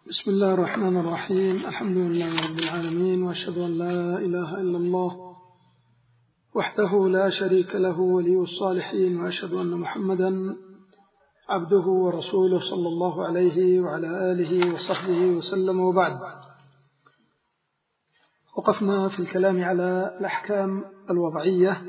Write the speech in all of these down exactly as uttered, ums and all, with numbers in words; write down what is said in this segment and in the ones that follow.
بسم الله الرحمن الرحيم. الحمد لله رب العالمين، وأشهد أن لا إله إلا الله وحده لا شريك له ولي الصالحين، وأشهد أن محمدا عبده ورسوله صلى الله عليه وعلى آله وصحبه وسلم. وبعد، وقفنا في الكلام على الأحكام الوضعية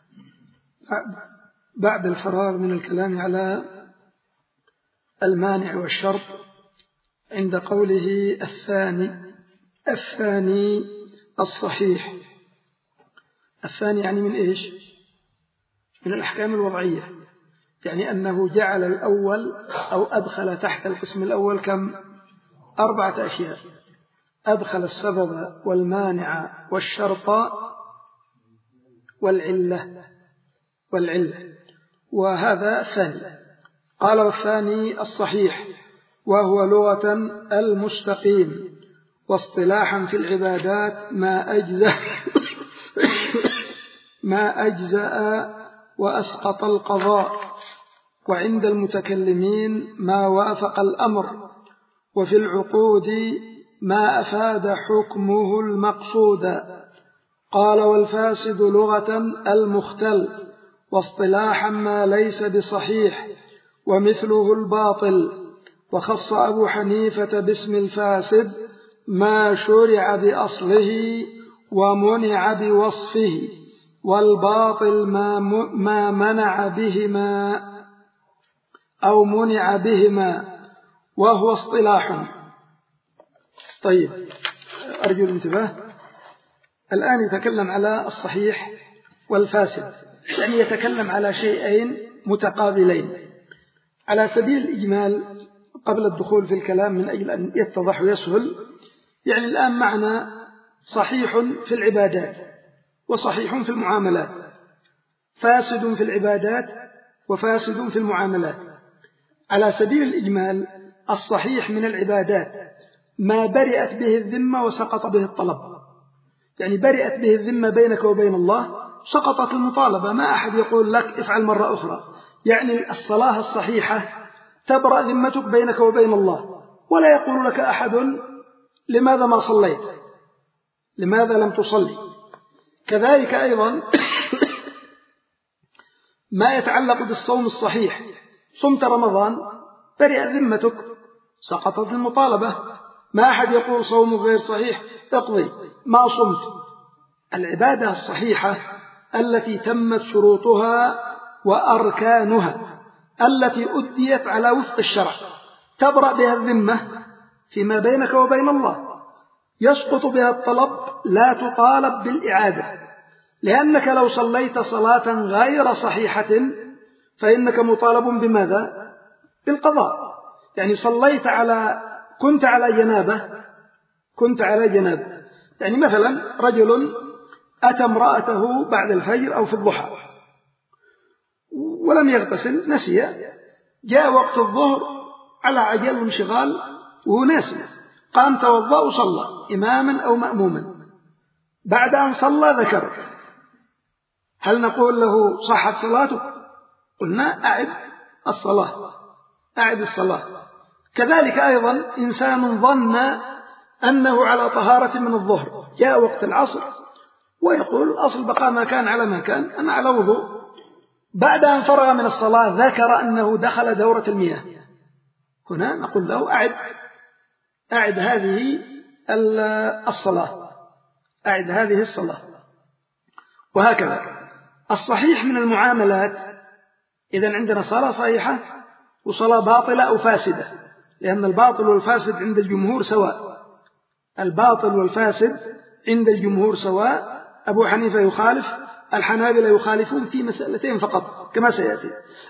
بعد الفراغ من الكلام على المانع والشرط عند قوله الثاني الثاني الصحيح. الثاني يعني من إيش؟ من الأحكام الوضعية، يعني أنه جعل الأول أو أدخل تحت القسم الأول كم؟ أربعة أشياء. أدخل السبب والمانع والشرط والعلة والعلة وهذا الثاني. قال والثاني الصحيح، وهو لغة المستقيم، واصطلاحا في العبادات ما أجزأ ما أجزأ وأسقط القضاء، وعند المتكلمين ما وافق الأمر، وفي العقود ما أفاد حكمه المقصود. قال والفاسد لغة المختل، واصطلاحا ما ليس بصحيح، ومثله الباطل. وخص أبو حنيفة باسم الفاسد ما شرع بأصله ومنع بوصفه، والباطل ما, ما منع بهما أو منع بهما، وهو اصطلاح. طيب، أرجو الانتباه. الآن يتكلم على الصحيح والفاسد، يعني يتكلم على شيئين متقابلين على سبيل الإجمال قبل الدخول في الكلام من أجل أن يتضح ويسهل. يعني الآن معنا صحيح في العبادات وصحيح في المعاملات، فاسد في العبادات وفاسد في المعاملات. على سبيل الإجمال، الصحيح من العبادات ما برئت به الذمة وسقط به الطلب، يعني برئت به الذمة بينك وبين الله، سقطت المطالبة، ما أحد يقول لك افعل مرة أخرى. يعني الصلاة الصحيحة تبرأ ذمتك بينك وبين الله، ولا يقول لك أحد لماذا ما صليت، لماذا لم تصلي. كذلك أيضا ما يتعلق بالصوم الصحيح، صمت رمضان برئت ذمتك، سقطت المطالبة، ما أحد يقول صوم غير صحيح اقضي ما صمت. العبادة الصحيحة التي تمت شروطها وأركانها، التي أديت على وفق الشرع، تبرأ بها الذمة فيما بينك وبين الله، يسقط بها الطلب، لا تطالب بالإعادة، لأنك لو صليت صلاة غير صحيحة فإنك مطالب بماذا؟ بالقضاء. يعني صليت على كنت على جنابة كنت على جنابة يعني مثلا رجل أتى امرأته بعد الفجر أو في الضحى ولم يغتسل، نسي، جاء وقت الظهر على عجل وانشغال وهو ناسي، قام توضأ وصلى إماما أو مأموما. بعد أن صلى ذكر، هل نقول له صحت صلاته؟ قلنا أعد الصلاة أعد الصلاة. كذلك أيضا إنسان ظن أنه على طهارة من الظهر، جاء وقت العصر ويقول الأصل بقى ما كان على ما كان، أنا على وضوء. بعد أن فرغ من الصلاة ذكر أنه دخل دورة المياه، هنا نقول له أعد أعد هذه الصلاة أعد هذه الصلاة. وهكذا الصحيح من المعاملات، إذن عندنا صلاة صحيحة وصلاة باطلة أو فاسدة، لأن الباطل والفاسد عند الجمهور سواء. الباطل والفاسد عند الجمهور سواء. أبو حنيفة يخالف، الحنابلة يخالفون في مسألتين فقط كما سيأتي.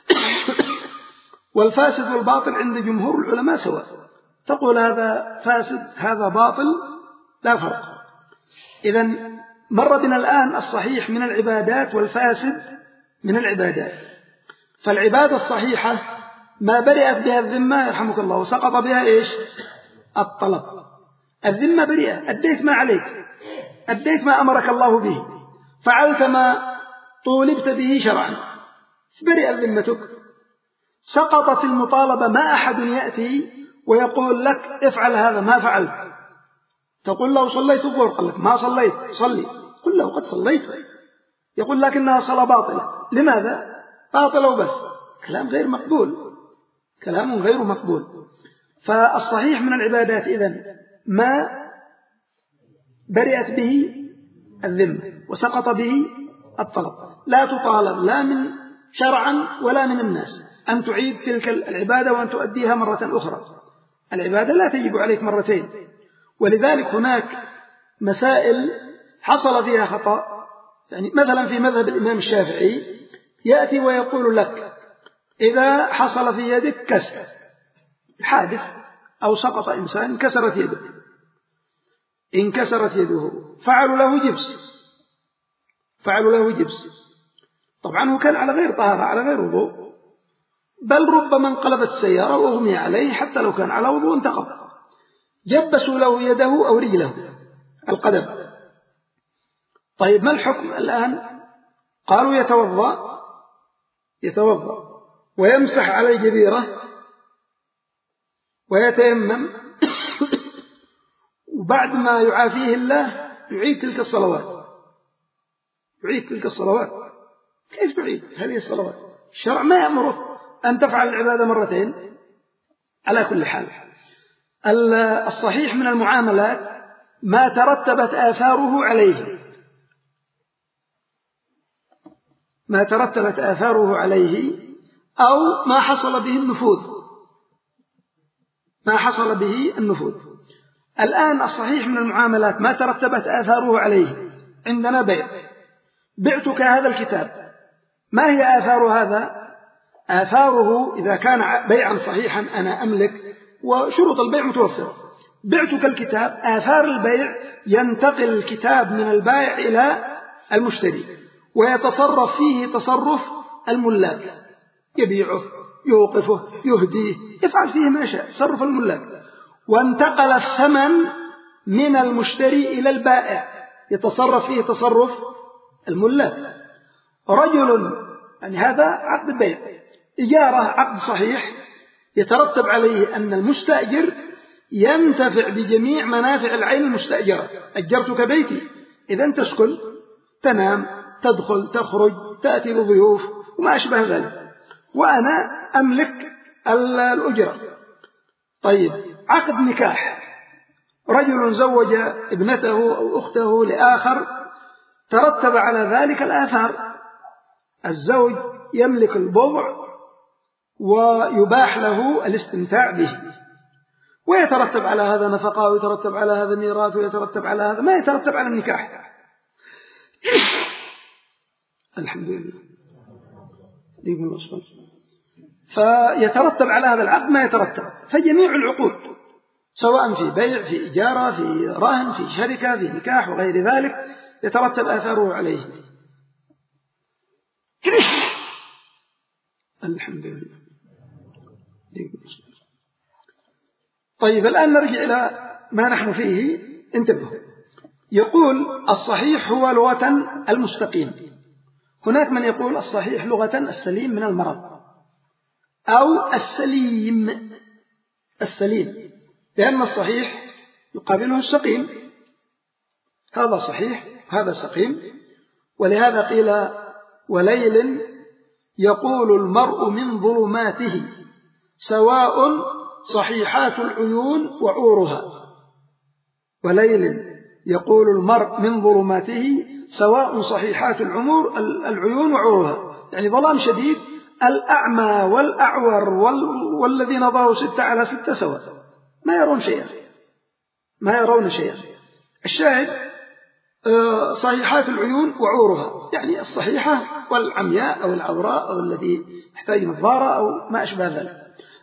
والفاسد والباطل عند جمهور العلماء سواء، تقول هذا فاسد هذا باطل لا فرق. إذن مر بنا الآن الصحيح من العبادات والفاسد من العبادات. فالعبادة الصحيحة ما برئت بها الذمة يرحمك الله وسقط بها إيش؟ الطلب. الذمة بريئة، أديت ما عليك، أديت ما أمرك الله به، فعلت ما طولبت به شرعا، برئت ذمتك. سقطت المطالبة، ما أحد يأتي ويقول لك افعل هذا ما فعلت، تقول له صليت الظهر، قال لك ما صليت، صلي، قل له قد صليت، يقول لكنها صلاة باطلة. لماذا؟ باطلة وبس. كلام غير مقبول، كلام غير مقبول. فالصحيح من العبادات إذن ما برئت به الذمة وسقط به الطلب، لا تطالب لا من شرعا ولا من الناس أن تعيد تلك العبادة وأن تؤديها مرة أخرى. العبادة لا تجب عليك مرتين. ولذلك هناك مسائل حصل فيها خطأ، يعني مثلا في مذهب الإمام الشافعي يأتي ويقول لك إذا حصل في يدك كسر حادث أو سقط إنسان انكسرت يده، انكسرت يده فعلوا له جبس، فعلوا له جبس، طبعا هو كان على غير طهارة على غير وضوء، بل ربما انقلبت السيارة وأغمي عليه حتى لو كان على وضوء انتقض، جبسوا له يده أو رجله القدم. طيب ما الحكم الآن؟ قالوا يتوضأ يتوضأ ويمسح على الجبيرة ويتيمم وبعد ما يعافيه الله يعيد تلك الصلوات، يعيد تلك الصلوات. كيف تعيد هذه الصلوات؟ الشرع ما يأمرك أن تفعل العبادة مرتين. على كل حال الصحيح من المعاملات ما ترتبت آثاره عليه، ما ترتبت آثاره عليه أو ما حصل به النفوذ، ما حصل به النفوذ. الآن الصحيح من المعاملات ما ترتبت آثاره عليه. عندنا بيع، بعتك هذا الكتاب، ما هي آثار هذا؟ آثاره إذا كان بيعا صحيحا أنا أملك وشروط البيع متوفرة، بعتك الكتاب، آثار البيع ينتقل الكتاب من البائع إلى المشتري ويتصرف فيه تصرف الملاك، يبيعه يوقفه يهديه يفعل فيه ما شاء، تصرف الملاك. وانتقل الثمن من المشتري إلى البائع يتصرف فيه تصرف الملاك. رجل، يعني هذا عقد بيع. إجارة عقد صحيح يترتب عليه أن المستأجر ينتفع بجميع منافع العين المستأجرة. أجرتك بيتي، إذن تسكن تنام تدخل تخرج تأتي لضيوف وما أشبه ذلك، وأنا أملك الأجرة. طيب عقد نكاح، رجل زوج ابنته أو أخته لآخر، ترتب على ذلك الآثار. الزوج يملك البضع ويباح له الاستمتاع به، ويترتب على هذا نفقة ويترتب على هذا ميراث ويترتب على هذا ما يترتب على النكاح. الحمد لله. فيترتب على هذا العقد ما يترتب. فجميع العقود سواء في بيع في إجارة في رهن في شركة في نكاح وغير ذلك يترتب آثاره عليه. الحمد لله. طيب الآن نرجع إلى ما نحن فيه. انتبهوا، يقول الصحيح هو لغة المستقيم. هناك من يقول الصحيح لغة السليم من المرض أو السليم، السليم، لأن الصحيح يقابله السقيم، هذا صحيح هذا سقيم. ولهذا قيل وليل يقول المرء من ظلماته سواء صحيحات العيون وعورها. وليل يقول المرء من ظلماته سواء صحيحات العمور العيون وعورها، يعني ظلام شديد. الأعمى والأعور والذين نظروا ستة على ستة سواء، ما يرون شيئا، ما يرون شيئا. الشاهد صحيحات العيون وعورها، يعني الصحيحة والعمياء أو العوراء أو الذي يحتاج نظارة أو ما أشبه ذلك.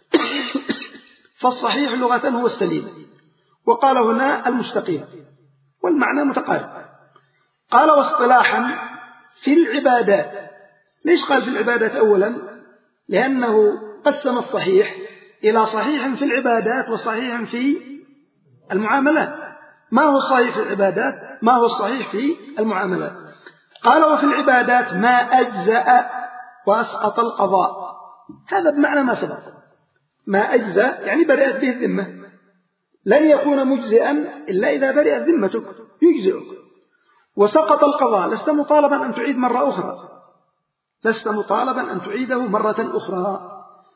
فالصحيح لغة هو السليم، وقال هنا المستقيم، والمعنى متقارب. قال واصطلاحا في العبادات. ليش قال في العبادات أولا؟ لأنه قسم الصحيح إلى صحيح في العبادات وصحيح في المعاملات. ما هو الصحيح في العبادات؟ ما هو الصحيح في المعاملات؟ قال وفي العبادات ما أجزأ وأسقط القضاء. هذا بمعنى ما سبق. ما أجزى يعني برئت به الذمة، لن يكون مجزئا إلا إذا برئت ذمتك يجزئك. وسقط القضاء، لست مطالبا أن تعيد مرة أخرى، لست مطالبا أن تعيده مرة أخرى.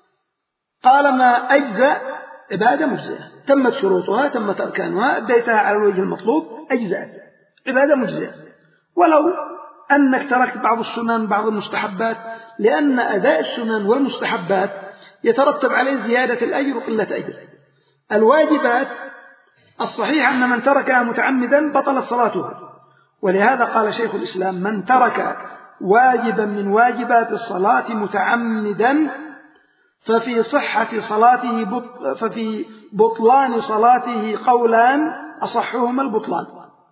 قال ما أجزى عبادة مجزئة، تمت شروطها، تمت أركانها، أديتها على الوجه المطلوب، أجزأت، عبادة مجزئة. ولو أنك تركت بعض السنن بعض المستحبات، لأن أداء السنن والمستحبات يترتب عليه زيادة الأجر وقلة أجر. الواجبات الصحيح أن من تركها متعمدا بطلت صلاته، ولهذا قال شيخ الإسلام من ترك واجبا من واجبات الصلاة متعمدا ففي صحة صلاته بط... ففي بطلان صلاته قولان أصحهما البطلان،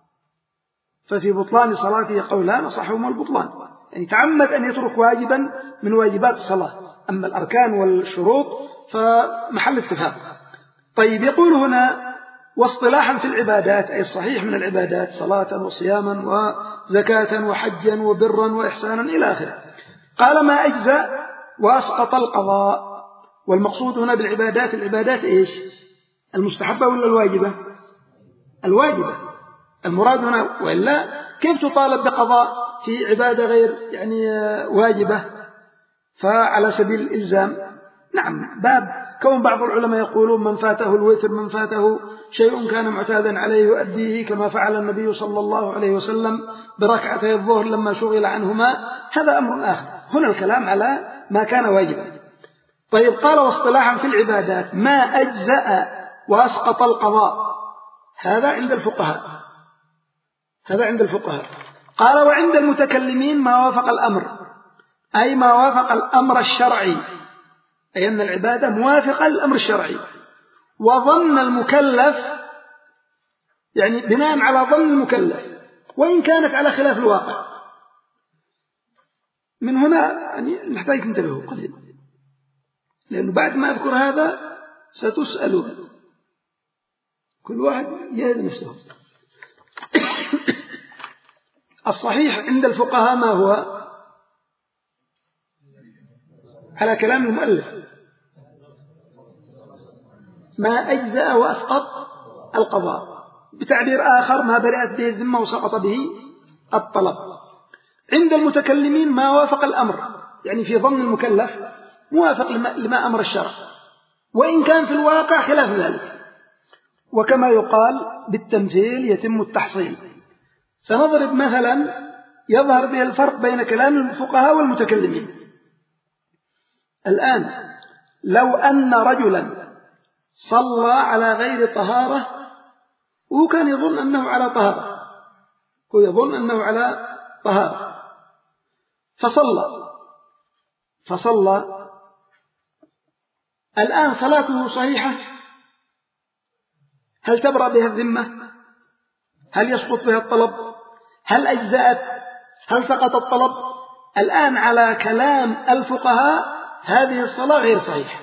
ففي بطلان صلاته قولان أصحهما البطلان، يعني تعمد أن يترك واجبا من واجبات الصلاة، أما الأركان والشروط فمحل اتفاق. طيب يقول هنا واصطلاحا في العبادات، أي الصحيح من العبادات، صلاة وصياما وزكاة وحجا وبرا وإحسانا إلى آخره. قال ما أجزى وأسقط القضاء. والمقصود هنا بالعبادات العبادات إيش؟ المستحبة ولا الواجبة؟ الواجبة المراد هنا، وإلا كيف تطالب بقضاء في عبادة غير يعني واجبة؟ فعلى سبيل الإلزام. نعم، باب كون بعض العلماء يقولون من فاته الوتر، من فاته شيء كان معتادا عليه يؤديه، كما فعل النبي صلى الله عليه وسلم بركعتي الظهر لما شغل عنهما، هذا أمر آخر. هنا الكلام على ما كان واجبا. طيب قال واصطلاحا في العبادات ما أجزأ وأسقط القضاء، هذا عند الفقهاء، هذا عند الفقهاء. قال وعند المتكلمين ما وافق الأمر، أي ما وافق الأمر الشرعي، أي أن العبادة موافقة للأمر الشرعي. وظن المكلف يعني بناء على ظن المكلف، وإن كانت على خلاف الواقع. من هنا يعني نحتاج ننتبه قليلا، لأنه بعد ما أذكر هذا ستسألون، كل واحد يجهز نفسه. الصحيح عند الفقهاء ما هو؟ على كلام المؤلف ما أجزأ وأسقط القضاء، بتعبير آخر ما برئت به الذمة وسقط به الطلب. عند المتكلمين ما وافق الأمر، يعني في ظن المكلف موافق لما أمر الشرع، وإن كان في الواقع خلاف ذلك. وكما يقال بالتمثيل يتم التحصيل. سنضرب مثلا يظهر به الفرق بين كلام الفقهاء والمتكلمين. الآن لو أن رجلا صلى على غير طهارة وهو كان يظن أنه على طهارة، هو يظن أنه على طهارة فصلى فصلى الآن صلاته صحيحة، هل تبرأ بها الذمة؟ هل يسقط بها الطلب؟ هل أجزأت؟ هل سقط الطلب؟ الآن على كلام الفقهاء هذه الصلاة غير صحيحة،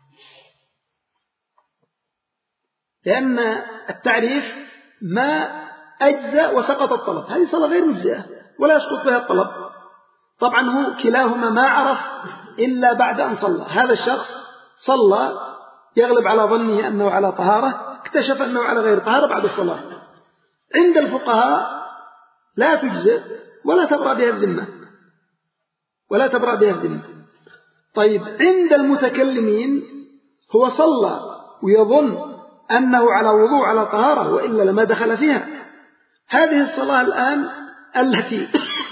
لأن التعريف ما أجزأ وسقط الطلب، هذه صلاة غير مجزئة ولا يسقط بها الطلب. طبعا هو كلاهما ما عرف إلا بعد أن صلى. هذا الشخص صلى يغلب على ظنه أنه على طهارة، اكتشف أنه على غير طهارة بعد الصلاة. عند الفقهاء لا تجزئ ولا تبرأ بها الذمة، ولا تبرأ بها الذمة. طيب عند المتكلمين هو صلى ويظن أنه على وضوء على طهارة وإلا لما دخل فيها. هذه الصلاة الآن التي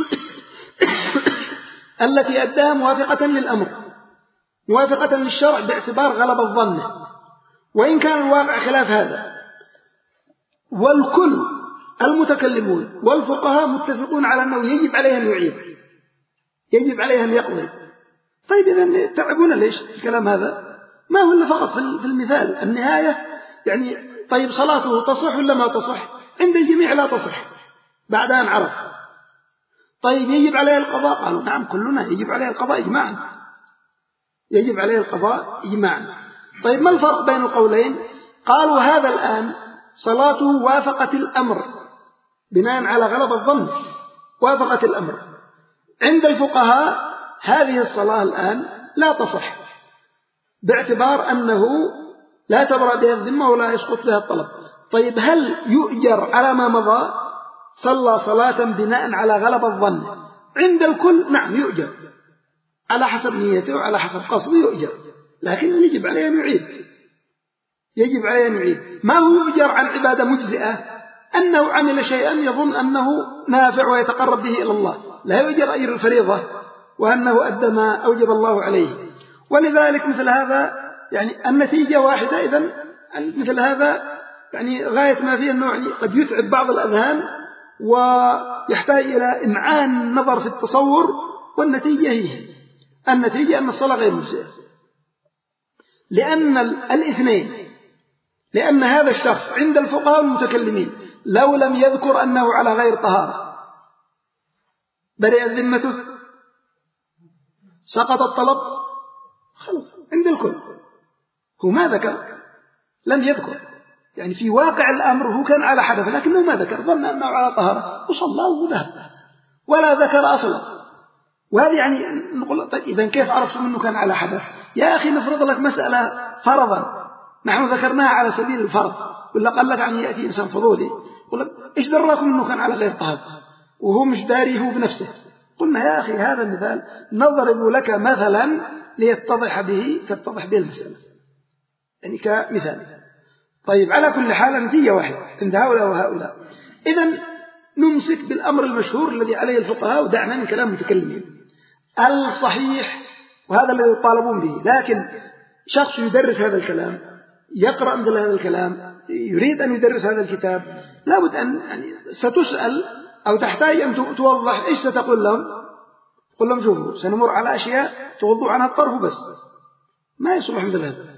التي أداها موافقة للأمر، موافقة للشرع باعتبار غلبة الظن، وإن كان الواقع خلاف هذا. والكل المتكلمون والفقهاء متفقون على أنه يجب عليه أن يعيد، يجب عليه أن يقضي. طيب إذن تعبون ليش الكلام هذا؟ ما هو إلا فقط في المثال، النهاية يعني. طيب صلاته تصح ولا ما تصح؟ عند الجميع لا تصح بعد أن عرف. طيب يجب عليه القضاء؟ قالوا نعم كلنا يجب عليه القضاء إجماعا، يجب عليه القضاء إجماعا. طيب ما الفرق بين القولين؟ قالوا هذا الآن صلاته وافقت الأمر بناء على غلبة الظن، وافقت الأمر. عند الفقهاء هذه الصلاة الآن لا تصح، باعتبار أنه لا تبرأ بها الذمة ولا يسقط بها الطلب. طيب هل يؤجر على ما مضى؟ صلى صلاة بناء على غلب الظن عند الكل، نعم يؤجر على حسب نيته وعلى حسب قصده يؤجر، لكن يجب عليه أن يعيد، يجب عليه أن يعيد. ما هو يؤجر عن عبادة مجزئة أنه عمل شيئا يظن أنه نافع ويتقرب به إلى الله، لا يؤجر أجر الفريضة وأنه أدى ما أوجب الله عليه. ولذلك مثل هذا يعني النتيجة واحدة. إذن مثل هذا يعني غاية ما فيه أنه يعني قد يتعب بعض الأذهان ويحتاج إلى إمعان النظر في التصور، والنتيجة هي النتيجة أن الصلاة غير مجزئة، لأن الاثنين، لأن هذا الشخص عند الفقهاء المتكلمين لو لم يذكر أنه على غير طهارة برئت ذمته، سقط الطلب، خلص عند الكل. هو ما ذكر، لم يذكر، يعني في واقع الأمر هو كان على حدث لكنه ما ذكر، ظن أنه على طهارة وصلى وذهب ولا ذكر أصلا. وهذه يعني نقول طيب إذا كيف عرفت أنه كان على حدث؟ يا أخي نفرض لك مسألة فرضا نحن ذكرناها على سبيل الفرض، ولا قال لك عن يأتي إنسان فضولي يقول لك إيش دراكم أنه كان على غير طهارة وهو مش داري هو بنفسه؟ قلنا يا أخي هذا مثال نضرب لك مثلا ليتضح به تتضح به المسألة، يعني كمثال. طيب على كل حال النتيجة واحدة عند هؤلاء وهؤلاء. إذن نمسك بالأمر المشهور الذي عليه الفقهاء ودعنا من كلام المتكلمين الصحيح، وهذا الذي يطالبون به. لكن شخص يدرس هذا الكلام، يقرأ مثل هذا الكلام، يريد أن يدرس هذا الكتاب، لابد أن يعني ستسأل أو تحتاج أن توضح إيش ستقول لهم. قل لهم شوفوا سنمر على أشياء تغضوا عنها الطرف بس، ما يصلح مثل هذا.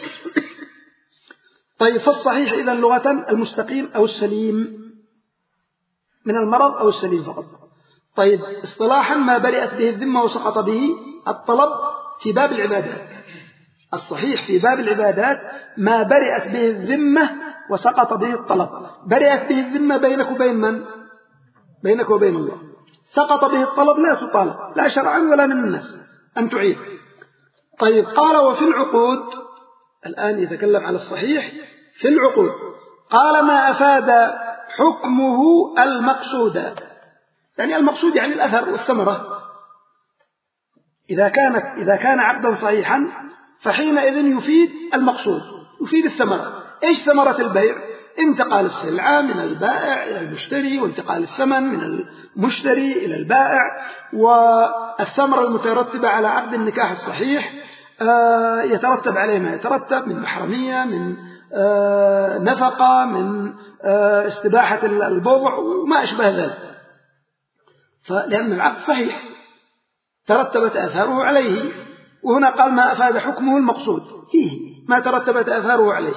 طيب فالصحيح إذن لغة المستقيم أو السليم من المرض أو السليم فقط. طيب اصطلاحا ما برئت به الذمة وسقط به الطلب في باب العبادات. الصحيح في باب العبادات ما برئت به الذمة وسقط به الطلب. برئت به الذمة بينك وبين من؟ بينك وبين الله. سقط به الطلب لا تطالب لا شرعا ولا من الناس أن تعيد. طيب قال وفي العقود، الآن يتكلم على الصحيح في العقود، قال ما أفاد حكمه المقصود، يعني المقصود يعني الأثر والثمرة. إذا كانت إذا كان عقدا صحيحا فحينئذ يفيد المقصود، يفيد الثمرة. إيش ثمرة البيع؟ انتقال السلعة من البائع إلى المشتري، وانتقال الثمن من المشتري إلى البائع، والثمرة المترتبة على عقد النكاح الصحيح يترتب عليه ما يترتب من محرمية، من نفقة، من استباحة البضع وما أشبه ذلك. فلأن العقد صحيح ترتبت آثاره عليه، وهنا قال ما أفاد حكمه المقصود فيه ما ترتبت آثاره عليه.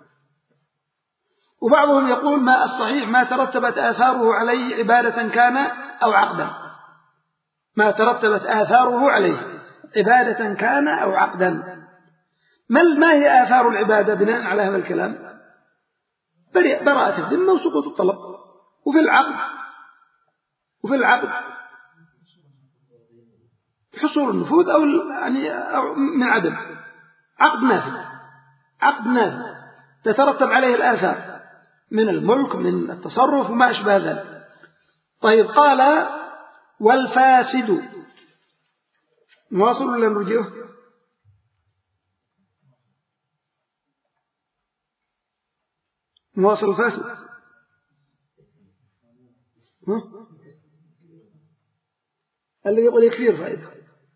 وبعضهم يقول ما الصحيح ما ترتبت آثاره عليه عبادة كان أو عقدا، ما ترتبت آثاره عليه عبادة كان أو عقدا. ما هي آثار العبادة بناء على هذا الكلام؟ براءة الذمة وسقوط الطلب. وفي العقد وفي العقد حصول النفوذ أو يعني أو من عدم. عقد نافذ، عقد نافذ تترتب عليه الآثار من الملك من التصرف وما أشبه ذلك. طيب قال والفاسد، نواصل ولا نرجعه؟ نواصل الفاسد. الذي يقول يكفي الفائدة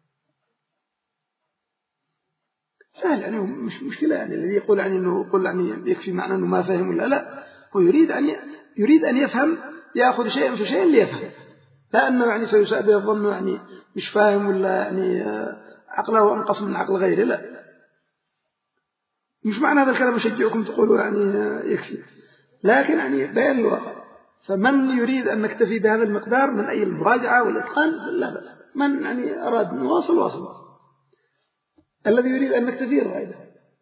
سهل، يعني مش مشكلة. يعني الذي يقول يعني إنه يقول يعني يكفي معنى إنه ما فهم ولا لا، هو يريد أن يريد أن يفهم، يأخذ شيئا في شيء ليفهم، لا أنه يعني سيساء به الظن يعني مش فاهم ولا يعني عقله أنقص من عقل غيره. لا، مش معنى هذا الكلام أشجعكم تقولوا يعني يكفي، لكن يعني بيان الواقع. فمن يريد أن نكتفي بهذا المقدار من أي المراجعة والإتقان لا بأس، من يعني أراد نواصل واصل، الذي يريد أن نكتفي الرائدة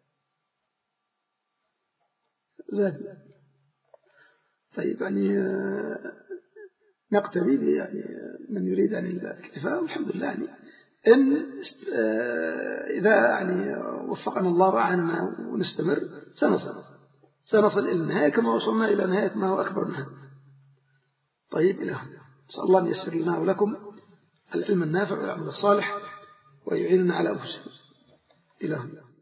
زاد. طيب يعني نقتدي يعني من يريد أن الاكتفاء، والحمد لله يعني إن إذا يعني وفقنا الله وعنا ونستمر سنصل سنصل إلى النهاية كما وصلنا إلى نهاية ما هو أكبر منها. طيب إلى هنا نسأل الله أن يسر لنا ولكم العلم النافع والعمل الصالح ويعيننا على أنفسنا. إلى هنا.